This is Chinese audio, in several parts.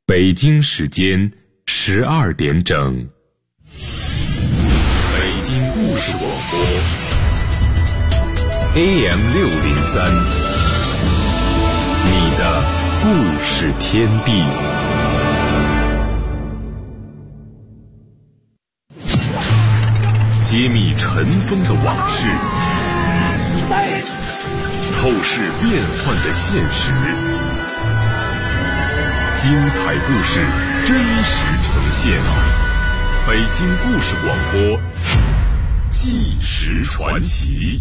北京时间12点整，北京故事广播 AM603，你的故事天地。揭秘尘封的往事，透视变幻的现实，精彩故事真实呈现。北京故事广播，纪实传奇。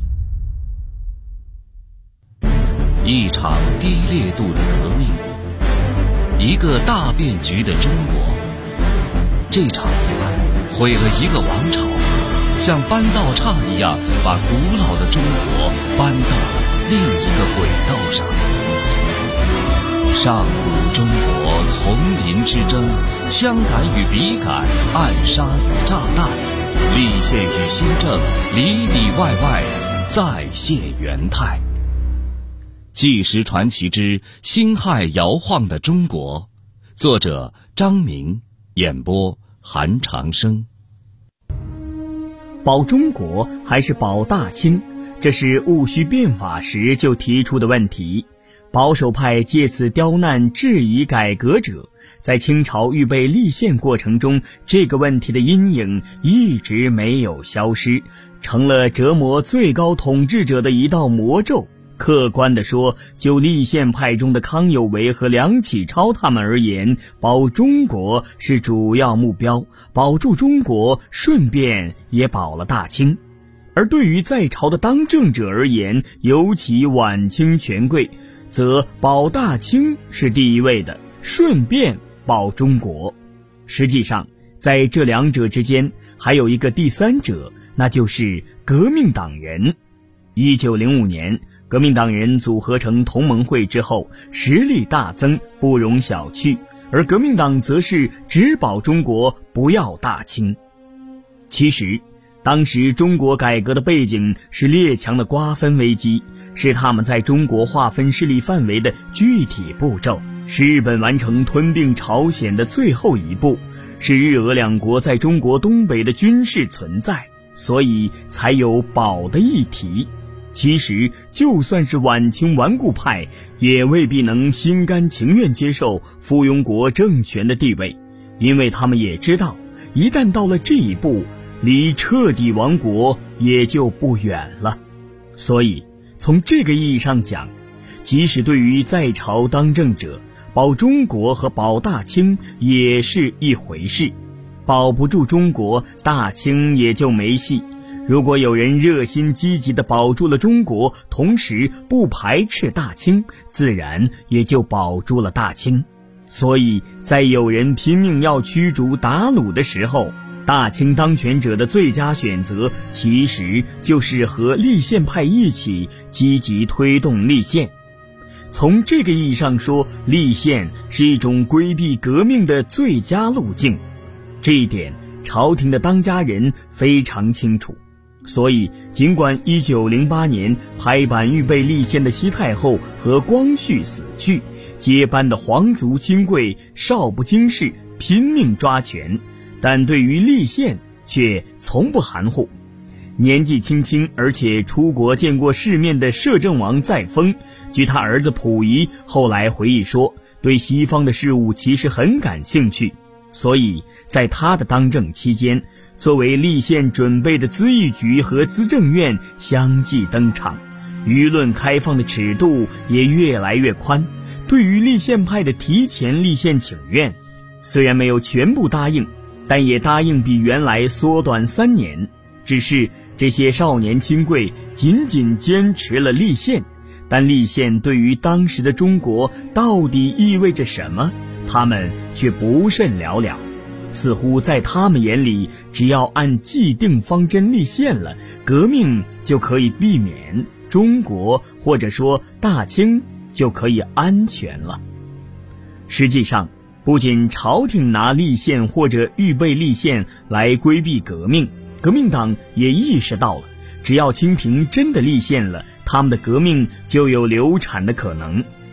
一场低烈度的革命，一个大变局的中国。这场毁了一个王朝，像搬道岔一样把古老的中国搬到了另一个轨道上。上古中国丛林之争，枪杆与笔杆，暗杀与炸弹，立宪与新政，里里外外再现元态。纪实传奇之辛亥摇晃的中国，作者张明，演播韩长生。 保中国还是保大清，这是戊戌变法时就提出的问题。保守派借此刁难质疑改革者，在清朝预备立宪过程中，这个问题的阴影一直没有消失，成了折磨最高统治者的一道魔咒。客观地说，就立宪派中的康有为和梁启超他们而言，保中国是主要目标，保住中国顺便也保了大清。而对于在朝的当政者而言，尤其晚清权贵，则保大清是第一位的，顺便保中国。实际上，在这两者之间还有一个第三者，那就是革命党人。1905年，革命党人组合成同盟会之后，实力大增，不容小觑，而革命党则是只保中国，不要大清。其实当时中国改革的背景是列强的瓜分危机，是他们在中国划分势力范围的具体步骤，是日本完成吞并朝鲜的最后一步，是日俄两国在中国东北的军事存在，所以才有保的议题。其实就算是晚清顽固派，也未必能心甘情愿接受附庸国政权的地位，因为他们也知道，一旦到了这一步，离彻底亡国也就不远了。所以从这个意义上讲，即使对于在朝当政者，保中国和保大清也是一回事，保不住中国，大清也就没戏。如果有人热心积极地保住了中国，同时不排斥大清，自然也就保住了大清。所以在有人拼命要驱逐鞑虏的时候，大清当权者的最佳选择其实就是和立宪派一起积极推动立宪。从这个意义上说，立宪是一种规避革命的最佳路径，这一点朝廷的当家人非常清楚。所以尽管1908年拍板预备立宪的西太后和光绪死去，接班的皇族亲贵少不经事拼命抓权，但对于立宪却从不含糊。年纪轻轻而且出国见过世面的摄政王载沣，据他儿子溥仪后来回忆说，对西方的事物其实很感兴趣，所以在他的当政期间，作为立宪准备的咨议局和资政院相继登场，舆论开放的尺度也越来越宽。对于立宪派的提前立宪请愿，虽然没有全部答应，但也答应比原来缩短3年。只是这些少年亲贵仅仅坚持了立宪，但立宪对于当时的中国到底意味着什么，他们却不甚了了。似乎在他们眼里，只要按既定方针立宪了，革命就可以避免，中国或者说大清就可以安全了。实际上，不仅朝廷拿立宪或者预备立宪来规避革命，革命党也意识到了，只要清廷真的立宪了，他们的革命就有流产的可能。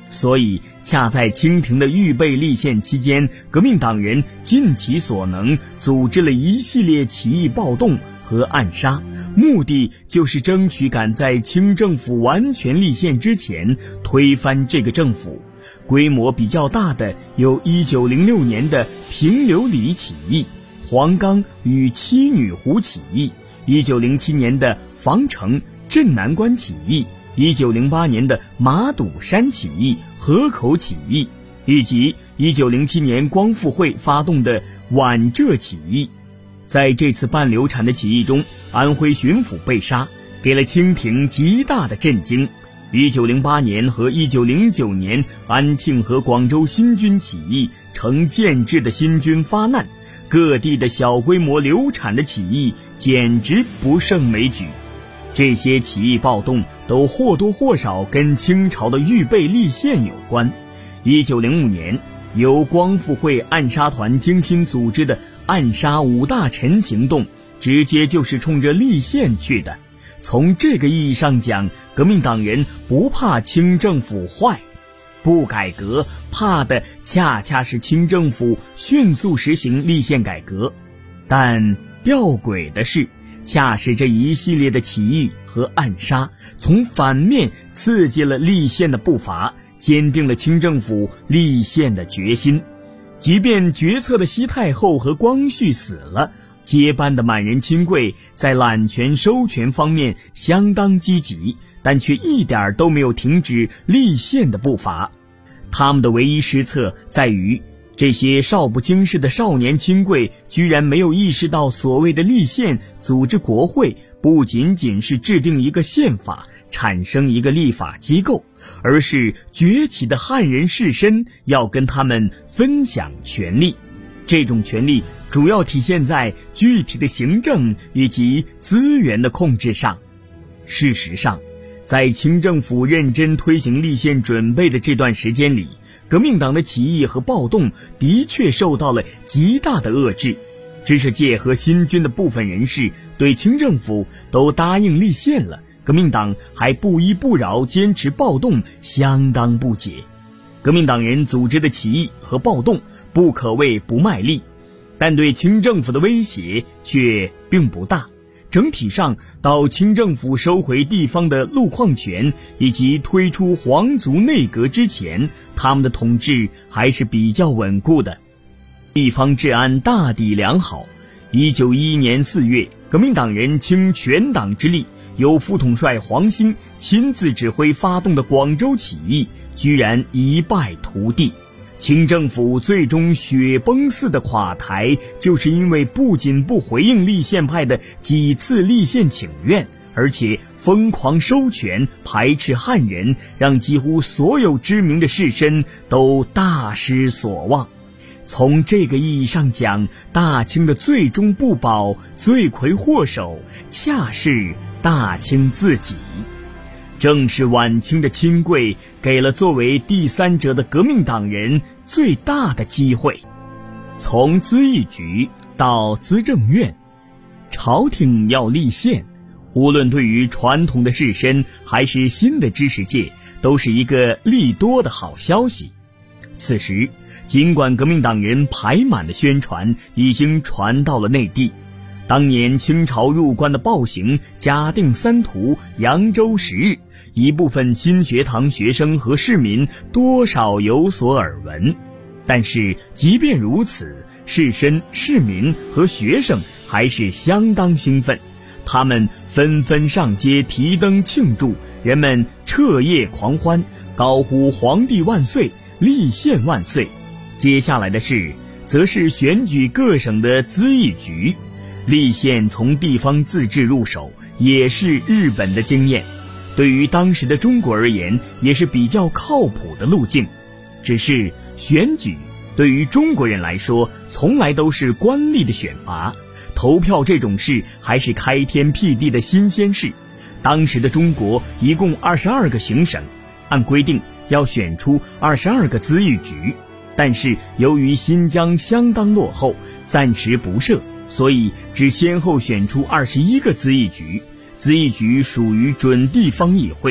所以恰在清廷的预备立宪期间，革命党人尽其所能组织了一系列起义暴动和暗杀，目的就是争取赶在清政府完全立宪之前推翻这个政府。规模比较大的有1906年的平流里起义、黄冈与七女湖起义、1907年的防城镇南关起义、1908年的马堵山起义、河口起义，以及1907年光复会发动的皖浙起义。在这次半流产的起义中，安徽巡抚被杀，给了清廷极大的震惊。1908年和1909年，安庆和广州新军起义，成建制的新军发难，各地的小规模流产的起义简直不胜枚举。这些起义暴动都或多或少跟清朝的预备立宪有关。1905年，由光复会暗杀团精心组织的暗杀五大臣行动，直接就是冲着立宪去的。从这个意义上讲，革命党人不怕清政府坏，不改革，怕的恰恰是清政府迅速实行立宪改革。但吊诡的是，恰是这一系列的起义和暗杀，从反面刺激了立宪的步伐，坚定了清政府立宪的决心。即便决策的西太后和光绪死了，接班的满人亲贵在揽权收权方面相当积极，但却一点都没有停止立宪的步伐。他们的唯一失策在于，这些少不经事的少年亲贵居然没有意识到，所谓的立宪组织国会不仅仅是制定一个宪法，产生一个立法机构，而是崛起的汉人士绅要跟他们分享权力。这种权力主要体现在具体的行政以及资源的控制上。事实上，在清政府认真推行立宪准备的这段时间里，革命党的起义和暴动的确受到了极大的遏制。知识界和新军的部分人士对清政府都答应立宪了，革命党还不依不饶坚持暴动，相当不解。革命党人组织的起义和暴动不可谓不卖力，但对清政府的威胁却并不大。整体上，到清政府收回地方的路况权以及推出皇族内阁之前，他们的统治还是比较稳固的，地方治安大抵良好。1911年4月，革命党人倾全党之力，由副统帅黄兴亲自指挥发动的广州起义，居然一败涂地。清政府最终雪崩似的垮台，就是因为不仅不回应立宪派的几次立宪请愿，而且疯狂收权，排斥汉人，让几乎所有知名的士绅都大失所望。从这个意义上讲，大清的最终不保，罪魁祸首恰是大清自己。正是晚清的亲贵给了作为第三者的革命党人最大的机会。从资议局到资政院，朝廷要立宪，无论对于传统的士绅还是新的知识界，都是一个利多的好消息。此时，尽管革命党人排满的宣传已经传到了内地，当年清朝入关的暴行嘉定3屠、扬州10日，一部分新学堂学生和市民多少有所耳闻。但是即便如此，士绅、市民和学生还是相当兴奋，他们纷纷上街提灯庆祝，人们彻夜狂欢，高呼皇帝万岁，立宪万岁。接下来的事则是选举各省的资议局。立宪从地方自治入手，也是日本的经验，对于当时的中国而言，也是比较靠谱的路径。只是选举对于中国人来说，从来都是官吏的选拔，投票这种事还是开天辟地的新鲜事。当时的中国一共22个行省，按规定要选出22个资议局，但是由于新疆相当落后，暂时不设，所以只先后选出21个资议局。资议局属于准地方议会，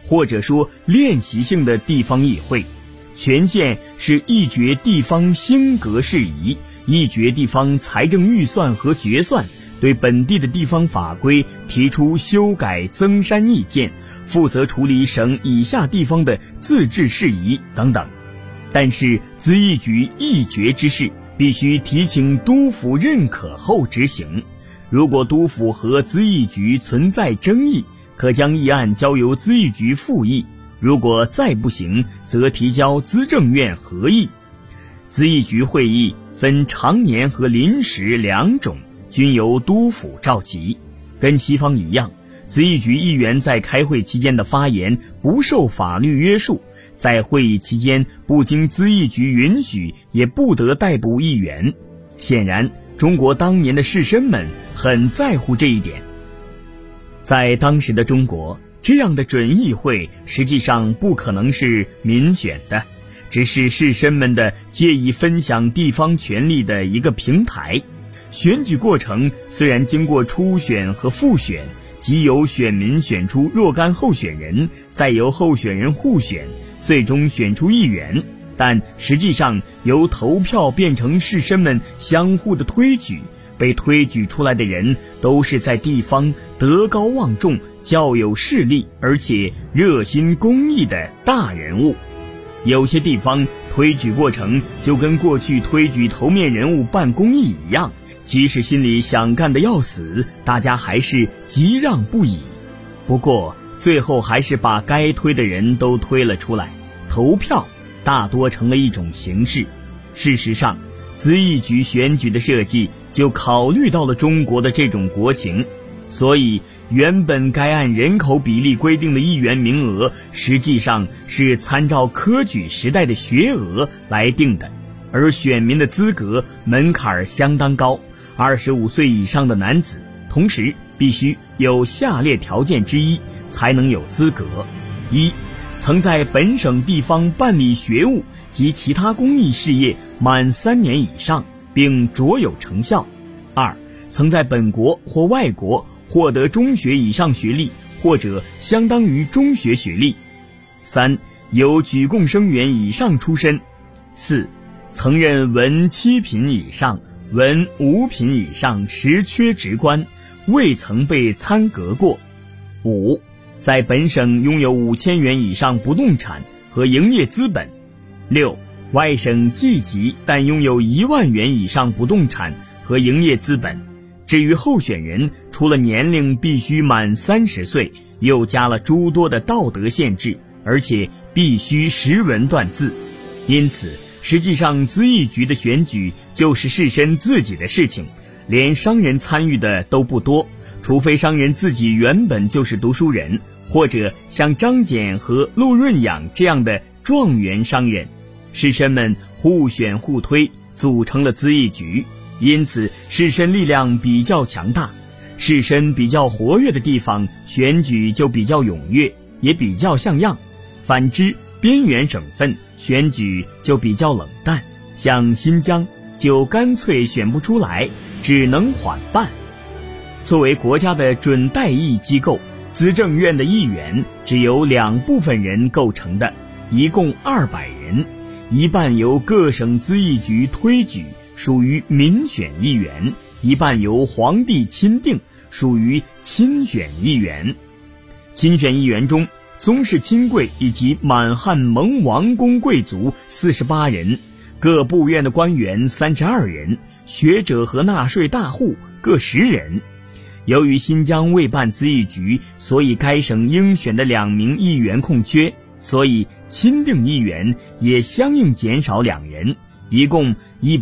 或者说练习性的地方议会。权限是议决地方兴革事宜，议决地方财政预算和决算，对本地的地方法规提出修改增删意见，负责处理省以下地方的自治事宜等等。但是咨议局议决之事必须提请督府认可后执行，如果督府和咨议局存在争议，可将议案交由咨议局复议，如果再不行，则提交资政院合议。咨议局会议分常年和临时两种，均由督府召集。跟西方一样，咨议局议员在开会期间的发言不受法律约束，在会议期间不经咨议局允许也不得逮捕议员。显然，中国当年的士绅们很在乎这一点。在当时的中国，这样的准议会实际上不可能是民选的，只是士绅们的借以分享地方权力的一个平台。选举过程虽然经过初选和复选，即由选民选出若干候选人，再由候选人互选，最终选出议员，但实际上由投票变成士绅们相互的推举，被推举出来的人都是在地方德高望重、较有势力而且热心公益的大人物。有些地方推举过程就跟过去推举头面人物办公益一样，即使心里想干得要死，大家还是急让不已。不过最后还是把该推的人都推了出来，投票大多成了一种形式。事实上，咨议局选举的设计就考虑到了中国的这种国情，所以原本该按人口比例规定的议员名额，实际上是参照科举时代的学额来定的，而选民的资格门槛相当高，25岁以上的男子同时必须有下列条件之一才能有资格：一、曾在本省地方办理学务及其他公益事业满3年以上，并卓有成效；二、曾在本国或外国获得中学以上学历或者相当于中学学历；三、有举贡生员以上出身；四、曾任文7品以上、文5品以上实缺职官，未曾被参革过；五、在本省拥有5000元以上不动产和营业资本；六、外省寄籍但拥有1万元以上不动产和营业资本。至于候选人，除了年龄必须满30岁，又加了诸多的道德限制，而且必须识文断字。因此，实际上咨议局的选举就是士绅自己的事情，连商人参与的都不多，除非商人自己原本就是读书人，或者像张謇和陆润养这样的状元商人。士绅们互选互推，组成了咨议局，因此士绅力量比较强大。士绅比较活跃的地方，选举就比较踊跃，也比较像样。反之，边缘省份选举就比较冷淡，像新疆就干脆选不出来，只能缓办。作为国家的准代议机构，资政院的议员只由2部分人构成的，一共200人，一半由各省咨议局推举，属于民选议员，一半由皇帝钦定，属于亲选议员。亲选议员中，宗室亲贵以及满汉蒙王公贵族48人，各部院的官员32人，学者和纳税大户各10人。由于新疆未办咨议局，所以该省应选的2名议员空缺，所以钦定议员也相应减少2人，一共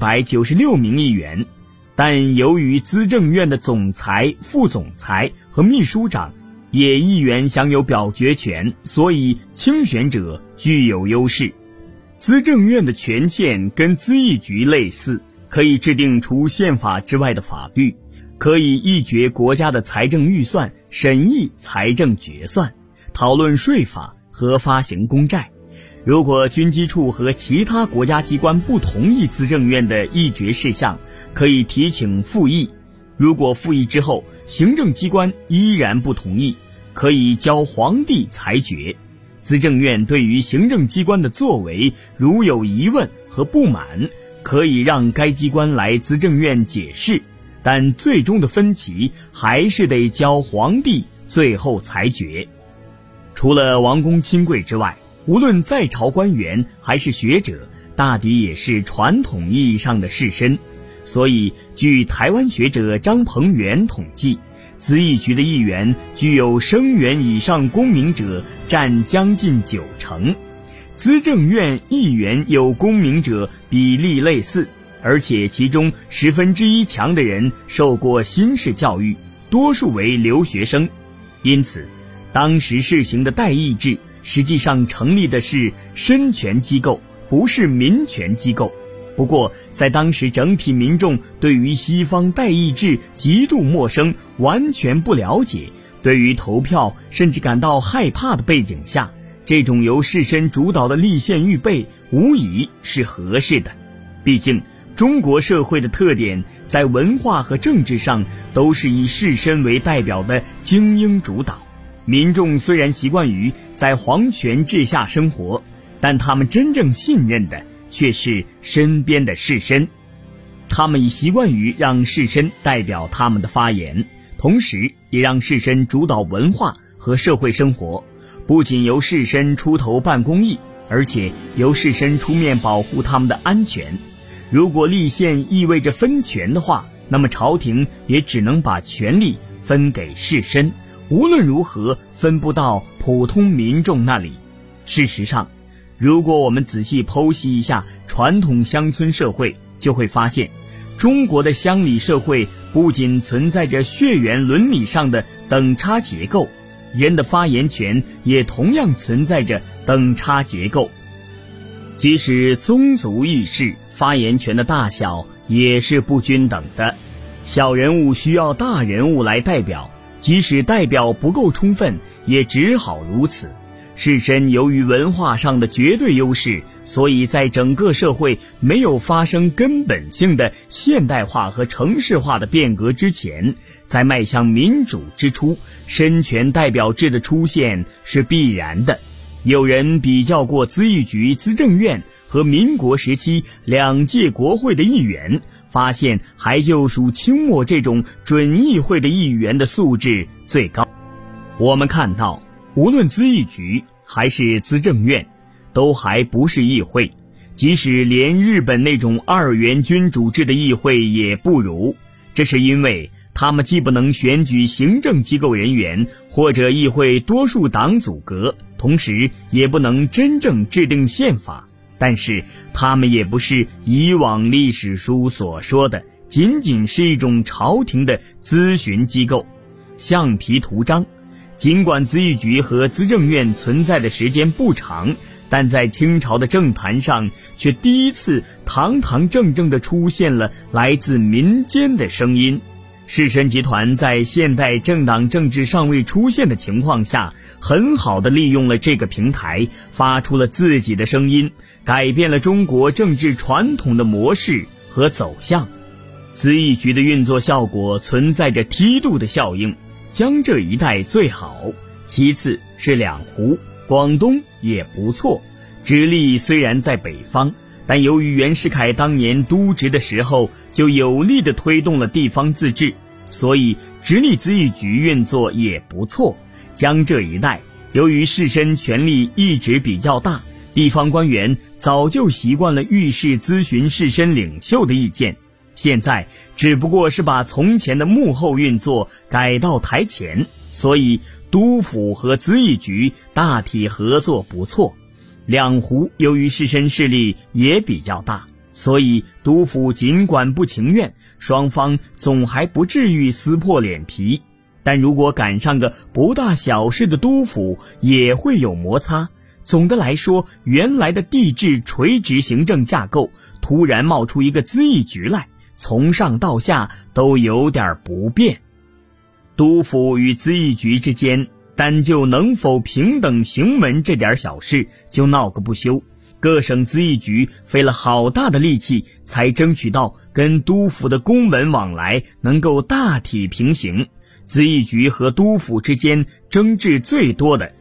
196名议员。但由于资政院的总裁、副总裁和秘书长也议员享有表决权，所以清选者具有优势。资政院的权限跟咨议局类似，可以制定除宪法之外的法律，可以议决国家的财政预算，审议财政决算，讨论税法和发行公债。如果军机处和其他国家机关不同意资政院的议决事项，可以提请复议。如果复议之后，行政机关依然不同意，可以交皇帝裁决。 资政院对于行政机关的作为如有疑问和不满，可以让该机关来资政院解释，但最终的分歧还是得交皇帝最后裁决。除了王公亲贵之外，无论在朝官员还是学者，大抵也是传统意义上的士绅。所以据台湾学者张鹏元统计，资议局的议员具有生员以上公民者占将近90%，资政院议员有公民者比例类似，而且其中1/10强的人受过新式教育，多数为留学生。因此当时试行的代议制实际上成立的是绅权机构，不是民权机构。不过在当时整体民众对于西方代议制极度陌生，完全不了解，对于投票甚至感到害怕的背景下，这种由士绅主导的立宪预备无疑是合适的。毕竟中国社会的特点在文化和政治上都是以士绅为代表的精英主导，民众虽然习惯于在皇权治下生活，但他们真正信任的却是身边的士绅。他们已习惯于让士绅代表他们的发言，同时也让士绅主导文化和社会生活，不仅由士绅出头办公益，而且由士绅出面保护他们的安全。如果立宪意味着分权的话，那么朝廷也只能把权力分给士绅，无论如何分不到普通民众那里。事实上，如果我们仔细剖析一下传统乡村社会，就会发现中国的乡里社会不仅存在着血缘伦理上的等差结构，人的发言权也同样存在着等差结构。即使宗族议事，发言权的大小也是不均等的，小人物需要大人物来代表，即使代表不够充分，也只好如此。士绅由于文化上的绝对优势，所以在整个社会没有发生根本性的现代化和城市化的变革之前，在迈向民主之初，绅权代表制的出现是必然的。有人比较过资议局、资政院和民国时期2届国会的议员，发现还就属清末这种准议会的议员的素质最高。我们看到无论资议局还是资政院都还不是议会，即使连日本那种2元君主制的议会也不如，这是因为他们既不能选举行政机构人员或者议会多数党组阁，同时也不能真正制定宪法，但是他们也不是以往历史书所说的仅仅是一种朝廷的咨询机构，橡皮图章。尽管资议局和资政院存在的时间不长，但在清朝的政坛上却第一次堂堂正正地出现了来自民间的声音。士绅集团在现代政党政治尚未出现的情况下，很好地利用了这个平台，发出了自己的声音，改变了中国政治传统的模式和走向。资议局的运作效果存在着梯度的效应，江浙一带最好，其次是两湖，广东也不错。直隶虽然在北方，但由于袁世凯当年督职的时候就有力地推动了地方自治，所以直隶资议局运作也不错。江浙一带由于士绅权力一直比较大，地方官员早就习惯了遇事咨询士绅领袖的意见，现在只不过是把从前的幕后运作改到台前，所以督府和资议局大体合作不错。两湖由于士绅势力也比较大，所以督府尽管不情愿，双方总还不至于撕破脸皮，但如果赶上个不大小事的督府，也会有摩擦。总的来说，原来的地质垂直行政架构突然冒出一个资议局来，从上到下都有点不便。督府与资议局之间单就能否平等行门这点小事就闹个不休，各省资议局费了好大的力气才争取到跟督府的公文往来能够大体平行。资议局和督府之间争执最多的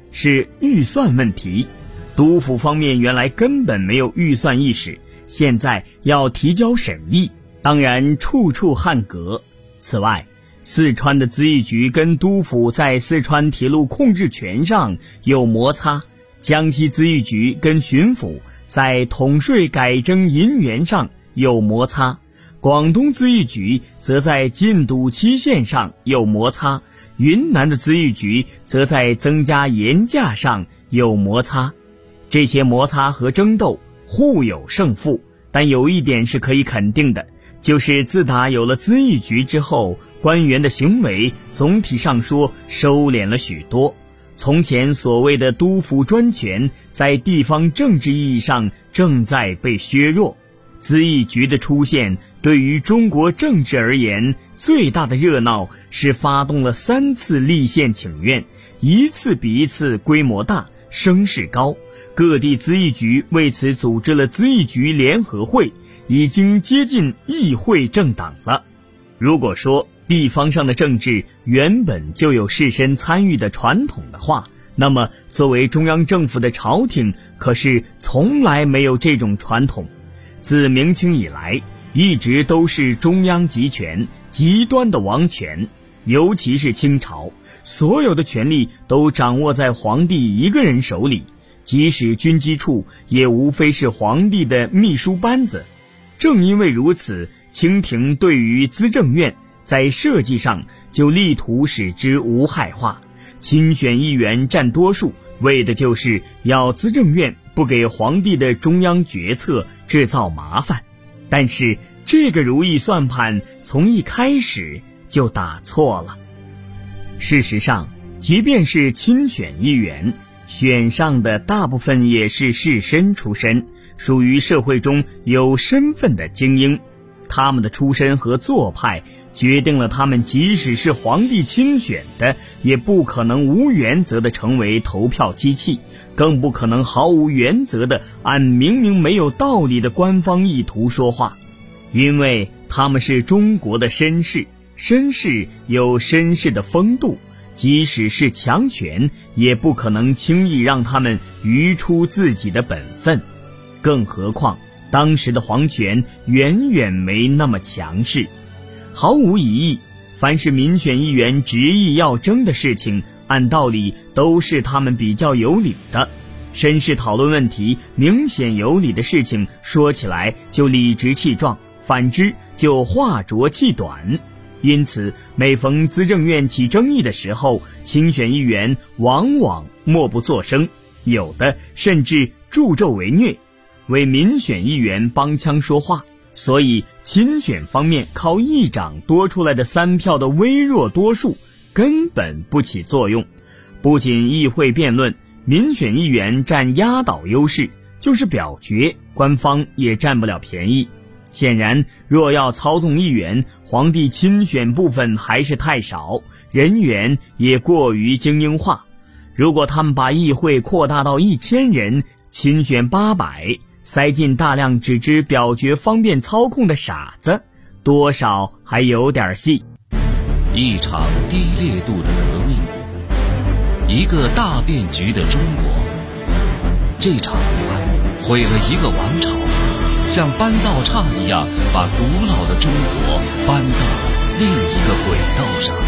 是预算问题。督府方面原来根本没有预算意识，现在要提交审议，当然处处汉格。此外，四川的咨议局跟督府在四川铁路控制权上有摩擦，江西咨议局跟巡抚在统税改征银元上有摩擦，广东咨议局则在禁赌期限上有摩擦，云南的咨议局则在增加盐价上有摩擦。这些摩擦和争斗互有胜负，但有一点是可以肯定的，就是自打有了咨议局之后，官员的行为总体上说收敛了许多。从前所谓的督府专权，在地方政治意义上正在被削弱。咨议局的出现对于中国政治而言，最大的热闹是发动了3次立宪请愿，一次比一次规模大，声势高。各地咨议局为此组织了咨议局联合会，已经接近议会政党了。如果说地方上的政治原本就有士绅参与的传统的话，那么作为中央政府的朝廷可是从来没有这种传统。自明清以来，一直都是中央集权，极端的王权，尤其是清朝，所有的权力都掌握在皇帝一个人手里，即使军机处也无非是皇帝的秘书班子。正因为如此，清廷对于资政院在设计上就力图使之无害化，亲选议员占多数，为的就是要资政院不给皇帝的中央决策制造麻烦。但是这个如意算盘从一开始就打错了。事实上，即便是亲选议员，选上的大部分也是士绅出身，属于社会中有身份的精英。他们的出身和做派决定了他们即使是皇帝亲选的，也不可能无原则的成为投票机器，更不可能毫无原则的按明明没有道理的官方意图说话。因为他们是中国的绅士，绅士有绅士的风度，即使是强权也不可能轻易让他们逾出自己的本分。更何况当时的皇权远远没那么强势。毫无疑义，凡是民选议员执意要争的事情，按道理都是他们比较有理的。绅士讨论问题，明显有理的事情说起来就理直气壮，反之就话浊气短。因此每逢资政院起争议的时候，亲选议员往往默不作声，有的甚至助纣为虐，为民选议员帮腔说话。所以亲选方面靠议长多出来的3票的微弱多数根本不起作用。不仅议会辩论，民选议员占压倒优势，就是表决，官方也占不了便宜。显然，若要操纵议员，皇帝亲选部分还是太少，人员也过于精英化。如果他们把议会扩大到1000人，亲选800，塞进大量只知表决方便操控的傻子，多少还有点戏。 一场低烈度的革命，一个大变局的中国。这场武案毁了一个王朝，像搬道岔一样把古老的中国搬到了另一个轨道上。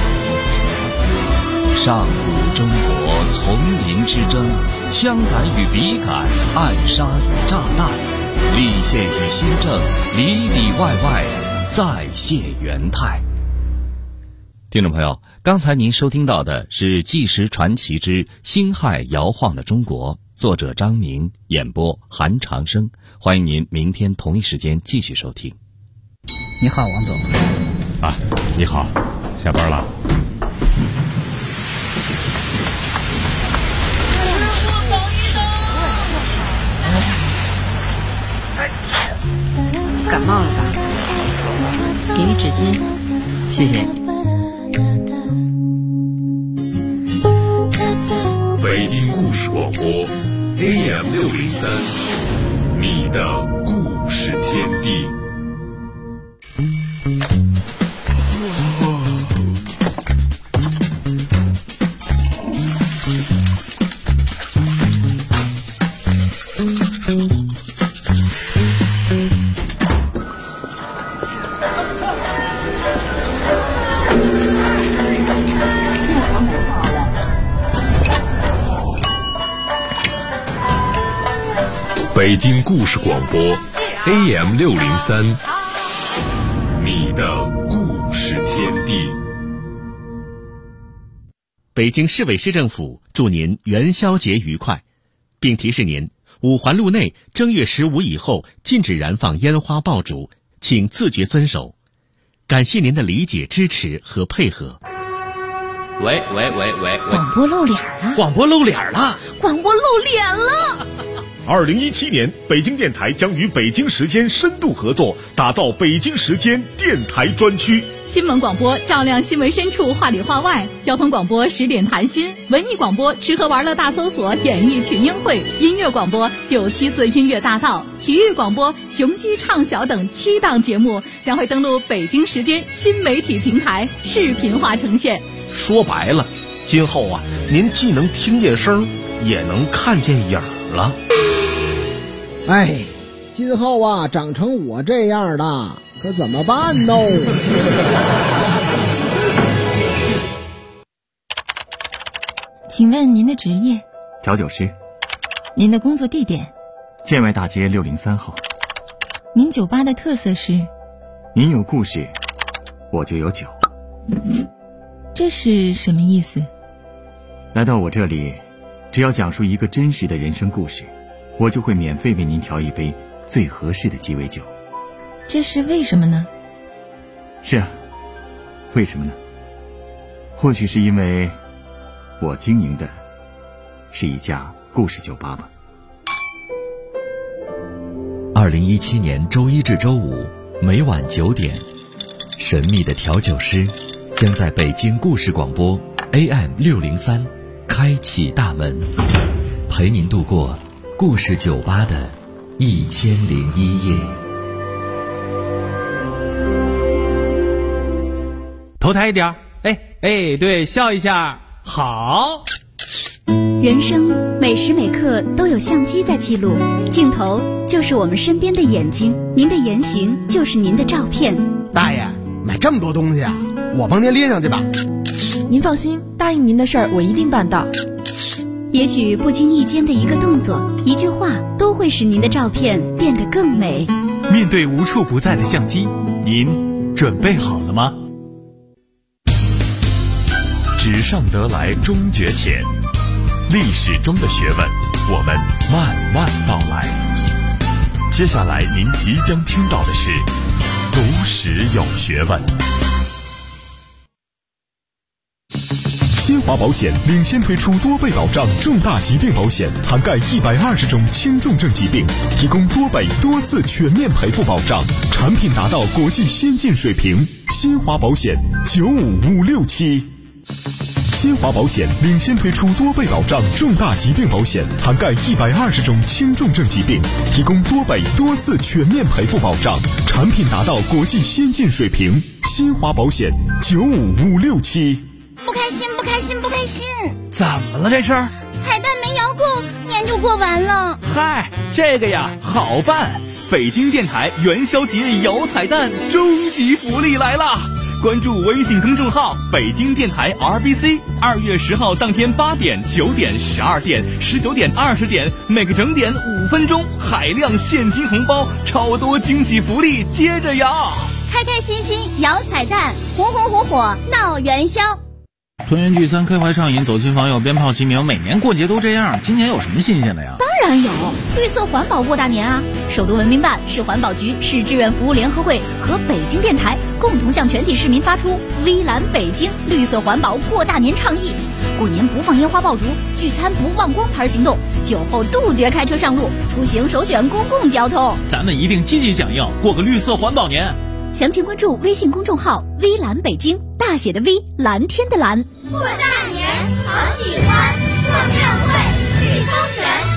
上古中国丛林之争，枪杆与笔杆，暗杀与炸弹，立宪与新政，里里外外再现元态。听众朋友，刚才您收听到的是《纪实传奇之辛亥摇晃的中国》，作者张明，演播韩长生。欢迎您明天同一时间继续收听。 你好，王总。 啊，你好，下班了。 感冒了吧？给你纸巾。 谢谢。 北京故事广播 AM603，你的故事天地。 北京故事广播 AM603，你的故事天地。 北京市委市政府祝您元宵节愉快，并提示您五环路内正月15以后禁止燃放烟花爆竹，请自觉遵守。感谢您的理解、支持和配合。 喂， 广播露脸了！ 广播露脸了！ 广播露脸了 ！2017年，北京电台将与北京时间深度合作，打造北京时间电台专区。 新闻广播照亮新闻深处，话里话外；交通广播10点谈心；文艺广播吃喝玩乐大搜索，演艺群英会；音乐广播974音乐大道；体育广播雄鸡唱晓等7档节目将会登陆北京时间新媒体平台，视频化呈现。 说白了，今后啊，您既能听见声，也能看见影了。 哎，今后啊，长成我这样的，可怎么办呢？ 请问您的职业？ 调酒师。 您的工作地点？ 建外大街603号。 您酒吧的特色是？ 您有故事，我就有酒。 这是什么意思？ 来到我这里，只要讲述一个真实的人生故事，我就会免费为您调一杯最合适的鸡尾酒。 这是为什么呢？ 是啊，为什么呢？或许是因为我经营的是一家故事酒吧吧。 2017年周一至周五每晚9点，神秘的调酒师将在北京故事广播 AM603 开启大门，陪您度过故事酒吧的1001夜。 头抬一点，对，笑一下，好。 人生每时每刻都有相机在记录，镜头就是我们身边的眼睛，您的言行就是您的照片。 大爷，买这么多东西啊，我帮您拎上去吧。 您放心，答应您的事儿我一定办到。 也许不经意间的一个动作、一句话，都会使您的照片变得更美。 面对无处不在的相机，您准备好了吗？ 纸上得来终觉浅，历史中的学问，我们慢慢道来。接下来您即将听到的是读史有学问。新华保险领先推出多倍保障重大疾病保险，涵盖120种轻重症疾病，提供多倍多次全面赔付保障，产品达到国际先进水平。新华保险95567。新华保险领先推出多倍保障重大疾病保险，涵盖120种轻重症疾病，提供多倍多次全面赔付保障，产品达到国际先进水平。新华保险95567。 不开心，不开心，不开心！ 怎么了这是？ 彩蛋没摇够，年就过完了。 嗨，这个呀好办，北京电台元宵节摇彩蛋终极福利来了！关注微信公众号北京电台 RBC，2月10号当天8点、9点、12点、19点、20点，每个整点5分钟，海量现金红包，超多惊喜福利接着摇！ 开开心心摇彩蛋，红红火火闹元宵。 团圆聚餐，开怀畅饮，走亲访友，鞭炮齐鸣，每年过节都这样，今年有什么新鲜的呀？ 当然有，绿色环保过大年啊！首都文明办、市环保局、市志愿服务联合会和北京电台共同向全体市民发出微蓝北京绿色环保过大年倡议。过年不放烟花爆竹，聚餐不忘光牌行动，酒后杜绝开车上路，出行首选公共交通。 咱们一定积极响应，过个绿色环保年。 详情关注微信公众号微蓝北京，大写的 V， 蓝天的蓝。 过大年好喜欢，过庙会聚中原。